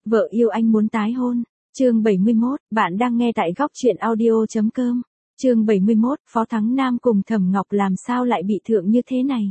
Vợ yêu anh muốn tái hôn. Chương 71, bạn đang nghe tại góc truyện audio.com. Chương 71, Phó Thắng Nam cùng Thẩm Ngọc làm sao lại bị thượng như thế này.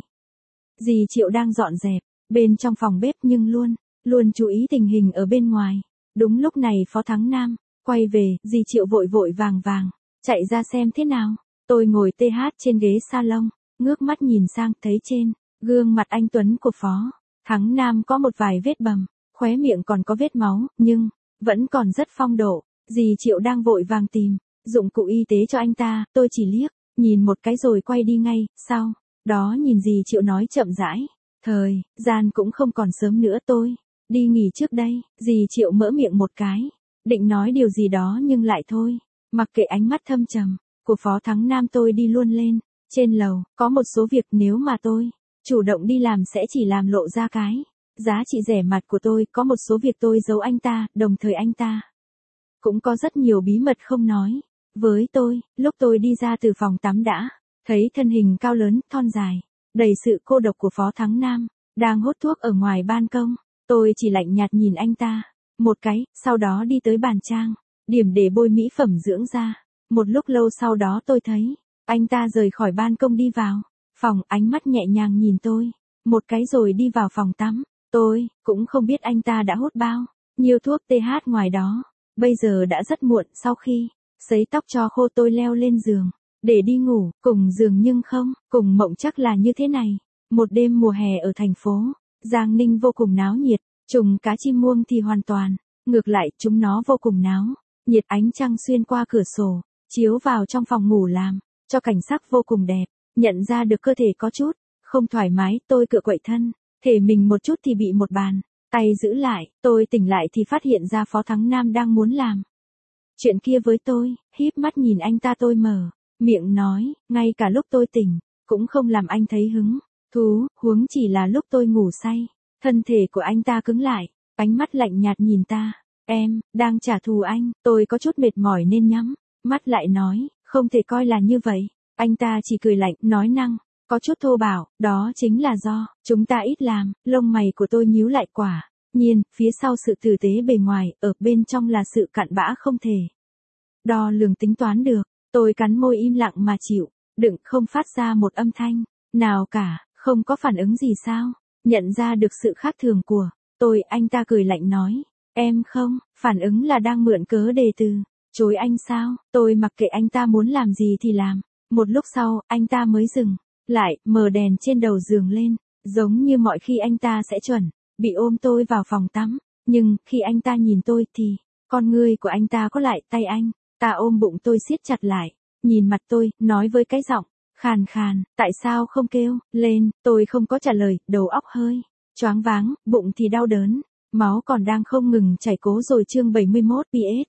Dì Triệu đang dọn dẹp, bên trong phòng bếp nhưng luôn chú ý tình hình ở bên ngoài. Đúng lúc này Phó Thắng Nam quay về, dì Triệu vội vội vàng chạy ra xem thế nào. Tôi ngồi TH trên ghế salon, ngước mắt nhìn sang, thấy trên gương mặt anh tuấn của Phó Thắng Nam có một vài vết bầm, khóe miệng còn có vết máu, nhưng vẫn còn rất phong độ. Dì Triệu đang vội vàng tìm dụng cụ y tế cho anh ta, tôi chỉ liếc nhìn một cái rồi quay đi ngay. Sau đó nhìn dì Triệu nói chậm rãi, thời gian cũng không còn sớm nữa, tôi đi nghỉ trước đây. Dì Triệu mỡ miệng một cái, định nói điều gì đó nhưng lại thôi. Mặc kệ ánh mắt thâm trầm của Phó Thắng Nam, tôi đi luôn lên trên lầu. Có một số việc nếu mà tôi chủ động đi làm sẽ chỉ làm lộ ra cái giá trị rẻ mạt của tôi. Có một số việc tôi giấu anh ta, đồng thời anh ta cũng có rất nhiều bí mật không nói với tôi. Lúc tôi đi ra từ phòng tắm đã thấy thân hình cao lớn, thon dài, đầy sự cô độc của Phó Thắng Nam, đang hút thuốc ở ngoài ban công. Tôi chỉ lạnh nhạt nhìn anh ta một cái, sau đó đi tới bàn trang điểm để bôi mỹ phẩm dưỡng da. Một lúc lâu sau đó tôi thấy anh ta rời khỏi ban công đi vào phòng, ánh mắt nhẹ nhàng nhìn tôi một cái rồi đi vào phòng tắm. Tôi cũng không biết anh ta đã hút bao nhiêu thuốc TH ngoài đó. Bây giờ đã rất muộn, sau khi sấy tóc cho khô tôi leo lên giường để đi ngủ. Cùng giường nhưng không cùng mộng chắc là như thế này. Một đêm mùa hè ở thành phố Giang Ninh vô cùng náo nhiệt, trùng cá chim muông thì hoàn toàn ngược lại, chúng nó vô cùng náo nhiệt. Ánh trăng xuyên qua cửa sổ chiếu vào trong phòng ngủ làm cho cảnh sắc vô cùng đẹp. Nhận ra được cơ thể có chút không thoải mái, tôi cựa quậy thân thể mình một chút thì bị một bàn tay giữ lại. Tôi tỉnh lại thì phát hiện ra Phó Thắng Nam đang muốn làm chuyện kia với tôi. Híp mắt nhìn anh ta, tôi mở miệng nói, ngay cả lúc tôi tỉnh cũng không làm anh thấy hứng thú, huống chỉ là lúc tôi ngủ say. Thân thể của anh ta cứng lại, ánh mắt lạnh nhạt nhìn ta. Em đang trả thù anh. Tôi có chút mệt mỏi nên nhắm mắt lại nói, không thể coi là như vậy. Anh ta chỉ cười lạnh, nói năng có chút thô bạo, đó chính là do chúng ta ít làm. Lông mày của tôi nhíu lại, quả nhiên phía sau sự tử tế bề ngoài, ở bên trong là sự cặn bã không thể đo lường tính toán được. Tôi cắn môi im lặng mà chịu đựng, không phát ra một âm thanh nào cả. Không có phản ứng gì sao? Nhận ra được sự khác thường của tôi, anh ta cười lạnh nói, em không phản ứng là đang mượn cớ để từ chối anh sao? Tôi mặc kệ anh ta muốn làm gì thì làm. Một lúc sau, anh ta mới dừng lại, mở đèn trên đầu giường lên. Giống như mọi khi anh ta sẽ chuẩn bị ôm tôi vào phòng tắm. Nhưng khi anh ta nhìn tôi thì con ngươi của anh ta có lại, tay anh ta ôm bụng tôi siết chặt lại, nhìn mặt tôi, nói với cái giọng khàn khàn, tại sao không kêu lên? Tôi không có trả lời, đầu óc hơi choáng váng, bụng thì đau đớn, máu còn đang không ngừng chảy. Cố rồi. Chương 71 PS.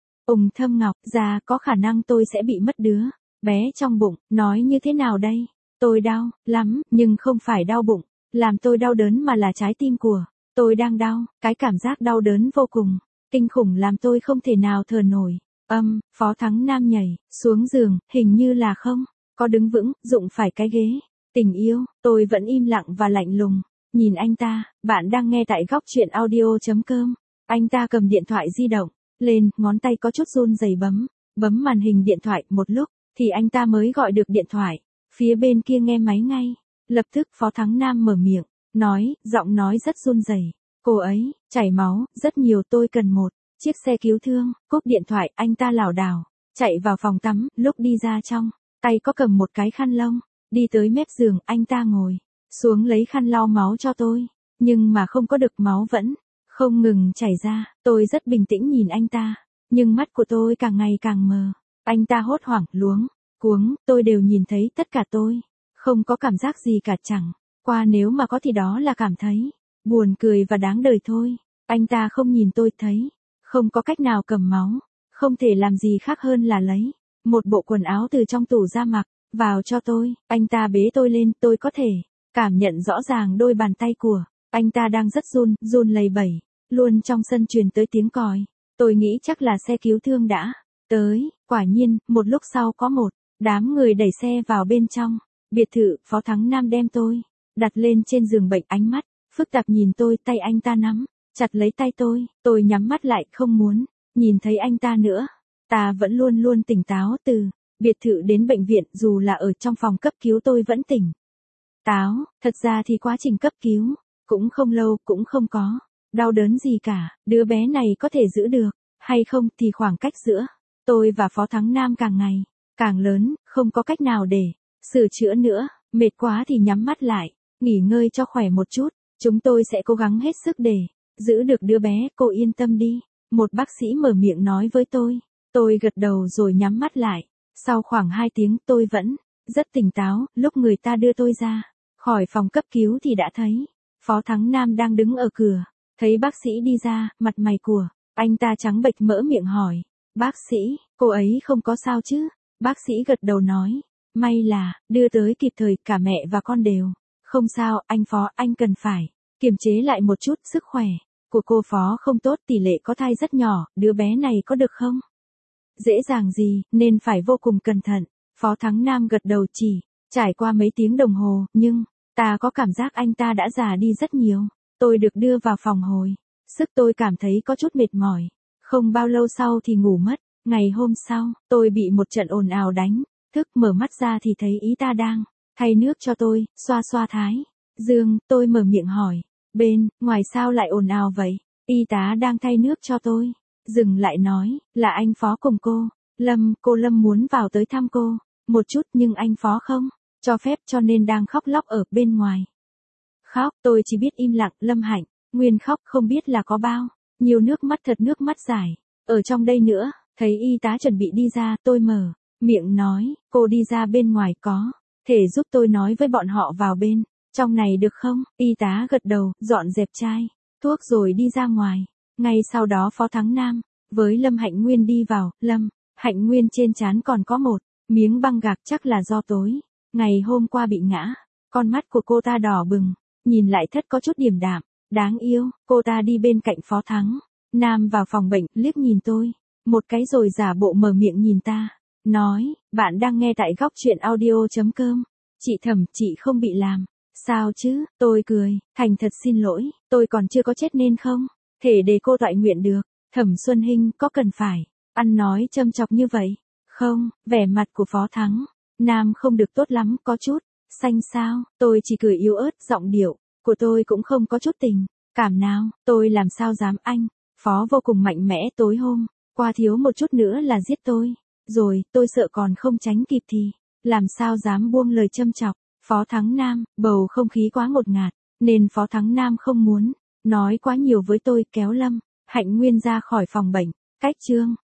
Thâm Ngọc, ra có khả năng tôi sẽ bị mất đứa bé trong bụng. Nói như thế nào đây? Tôi đau lắm, nhưng không phải đau bụng làm tôi đau đớn mà là trái tim của tôi đang đau. Cái cảm giác đau đớn vô cùng kinh khủng làm tôi không thể nào thở nổi. Phó Thắng Nam nhảy xuống giường, hình như là không có đứng vững, đụng phải cái ghế. Tình yêu. Tôi vẫn im lặng và lạnh lùng nhìn anh ta. Bạn đang nghe tại góc truyện audio.com. Anh ta cầm điện thoại di động lên, ngón tay có chút run rẩy bấm màn hình điện thoại. Một lúc thì anh ta mới gọi được điện thoại. Phía bên kia nghe máy ngay lập tức Phó Thắng Nam mở miệng nói, giọng nói rất run rẩy, cô ấy chảy máu rất nhiều, tôi cần một chiếc xe cứu thương. Cúp điện thoại, anh ta lảo đảo chạy vào phòng tắm. Lúc đi ra trong tay có cầm một cái khăn lông, đi tới mép giường, anh ta ngồi xuống lấy khăn lau máu cho tôi, nhưng mà không có được, máu vẫn không ngừng chảy ra. Tôi rất bình tĩnh nhìn anh ta, nhưng mắt của tôi càng ngày càng mờ. Anh ta hốt hoảng luống cuống, tôi đều nhìn thấy tất cả. Tôi không có cảm giác gì cả, chẳng qua nếu mà có thì đó là cảm thấy buồn cười và đáng đời thôi. Anh ta không nhìn tôi, thấy không có cách nào cầm máu, không thể làm gì khác hơn là lấy một bộ quần áo từ trong tủ ra mặc vào cho tôi. Anh ta bế tôi lên, tôi có thể cảm nhận rõ ràng đôi bàn tay của anh ta đang rất run lẩy bẩy. Luôn trong sân truyền tới tiếng còi. Tôi nghĩ chắc là xe cứu thương đã tới. Quả nhiên, một lúc sau có một đám người đẩy xe vào bên trong biệt thự. Phó Thắng Nam đem tôi đặt lên trên giường bệnh, ánh mắt phức tạp nhìn tôi, tay anh ta nắm chặt lấy tay tôi nhắm mắt lại không muốn nhìn thấy anh ta nữa. Ta vẫn luôn luôn tỉnh táo từ biệt thự đến bệnh viện, dù là ở trong phòng cấp cứu tôi vẫn tỉnh táo. Thật ra thì quá trình cấp cứu cũng không lâu, cũng không có đau đớn gì cả. Đứa bé này có thể giữ được hay không thì khoảng cách giữa tôi và Phó Thắng Nam càng ngày càng lớn, không có cách nào để sửa chữa nữa. Mệt quá thì nhắm mắt lại, nghỉ ngơi cho khỏe một chút. Chúng tôi sẽ cố gắng hết sức để giữ được đứa bé, cô yên tâm đi. Một bác sĩ mở miệng nói với tôi. Tôi gật đầu rồi nhắm mắt lại. Sau khoảng 2 tiếng tôi vẫn rất tỉnh táo. Lúc người ta đưa tôi ra khỏi phòng cấp cứu thì đã thấy Phó Thắng Nam đang đứng ở cửa. Thấy bác sĩ đi ra, mặt mày của anh ta trắng bệch, mở miệng hỏi. Bác sĩ, cô ấy không có sao chứ? Bác sĩ gật đầu nói. May là đưa tới kịp thời, cả mẹ và con đều không sao. Anh Phó, anh cần phải kiềm chế lại một chút, sức khỏe của cô Phó không tốt, tỷ lệ có thai rất nhỏ, đứa bé này có được không? Dễ dàng gì, nên phải vô cùng cẩn thận. Phó Thắng Nam gật đầu. Chỉ trải qua mấy tiếng đồng hồ, nhưng ta có cảm giác anh ta đã già đi rất nhiều. Tôi được đưa vào phòng hồi sức, tôi cảm thấy có chút mệt mỏi. Không bao lâu sau thì ngủ mất. Ngày hôm sau, tôi bị một trận ồn ào đánh thức, mở mắt ra thì thấy y tá đang thay nước cho tôi, xoa xoa thái dương. Tôi mở miệng hỏi, bên ngoài sao lại ồn ào vậy? Y tá đang thay nước cho tôi dừng lại nói, là anh Phó cùng cô Lâm, cô Lâm muốn vào tới thăm cô một chút, nhưng anh Phó không cho phép, cho nên đang khóc lóc ở bên ngoài. Khóc, tôi chỉ biết im lặng. Lâm Hạnh Nguyên khóc không biết là có bao nhiêu nước mắt, thật nước mắt dài ở trong đây nữa. Thấy y tá chuẩn bị đi ra, tôi mở miệng nói, cô đi ra bên ngoài, có thể giúp tôi nói với bọn họ vào bên trong này được không? Y tá gật đầu, dọn dẹp chai thuốc rồi đi ra ngoài. Ngay sau đó Phó Thắng Nam với Lâm Hạnh Nguyên đi vào. Lâm Hạnh Nguyên trên trán còn có một miếng băng gạc, chắc là do tối ngày hôm qua bị ngã. Con mắt của cô ta đỏ bừng, nhìn lại thất có chút điềm đạm, đáng yêu. Cô ta đi bên cạnh Phó Thắng Nam vào phòng bệnh, liếc nhìn tôi một cái rồi giả bộ mở miệng nhìn ta, nói, bạn đang nghe tại góc truyện audio.com. Chị Thẩm, chị không bị làm sao chứ? Tôi cười, thành thật xin lỗi, tôi còn chưa có chết nên không thể để cô toại nguyện được. Thẩm Xuân Hinh, có cần phải ăn nói châm chọc như vậy không? Vẻ mặt của Phó Thắng Nam không được tốt lắm, có chút xanh xao. Tôi chỉ cười yếu ớt, giọng điệu của tôi cũng không có chút tình cảm nào. Tôi làm sao dám, anh Phó vô cùng mạnh mẽ, tối hôm qua thiếu một chút nữa là giết tôi rồi, tôi sợ còn không tránh kịp thì làm sao dám buông lời châm chọc. Phó Thắng Nam, bầu không khí quá ngột ngạt, nên Phó Thắng Nam không muốn nói quá nhiều với tôi, kéo Lâm Hạnh Nguyên ra khỏi phòng bệnh. Cách chương